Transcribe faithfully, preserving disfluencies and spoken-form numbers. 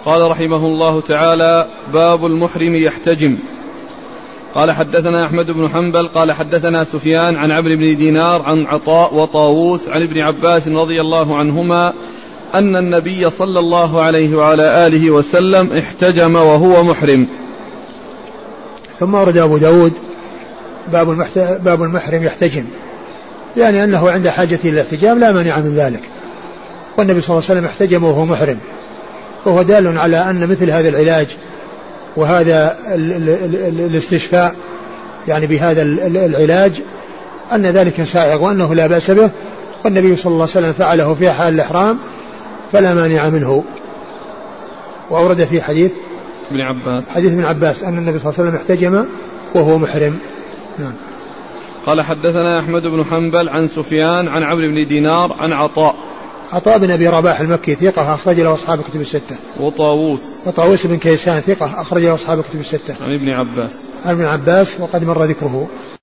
قال رحمه الله تعالى: باب المحرم يحتجم. قال حدثنا أحمد بن حنبل قال حدثنا سفيان عن عمرو بن دينار عن عطاء وطاووس عن ابن عباس رضي الله عنهما أن النبي صلى الله عليه وعلى آله وسلم احتجم وهو محرم. ثم ورد أبو داود باب, المحت... باب المحرم يحتجم، يعني أنه عند حاجة إلى الاحتجام لا مانع من ذلك، والنبي صلى الله عليه وسلم احتجم وهو محرم، وهو دال على أن مثل هذا العلاج وهذا ال... ال... ال... الاستشفاء يعني بهذا العلاج أن ذلك سائغ وأنه لا بأس به، والنبي صلى الله عليه وسلم فعله في حال الإحرام فلا مانع منه. وأورد في حديث ابن عباس حديث ابن عباس أن النبي صلى الله عليه وسلم احتجم وهو محرم. نعم. قال حدثنا أحمد بن حنبل عن سفيان عن عمرو بن دينار عن عطاء عطاء بن أبي رباح المكي ثقة أخرج له أصحاب كتب الستة. وطاووس وطاووس بن كيسان ثقة أخرج له أصحاب كتب الستة. عن ابن عباس عن ابن عباس وقد مر ذكره.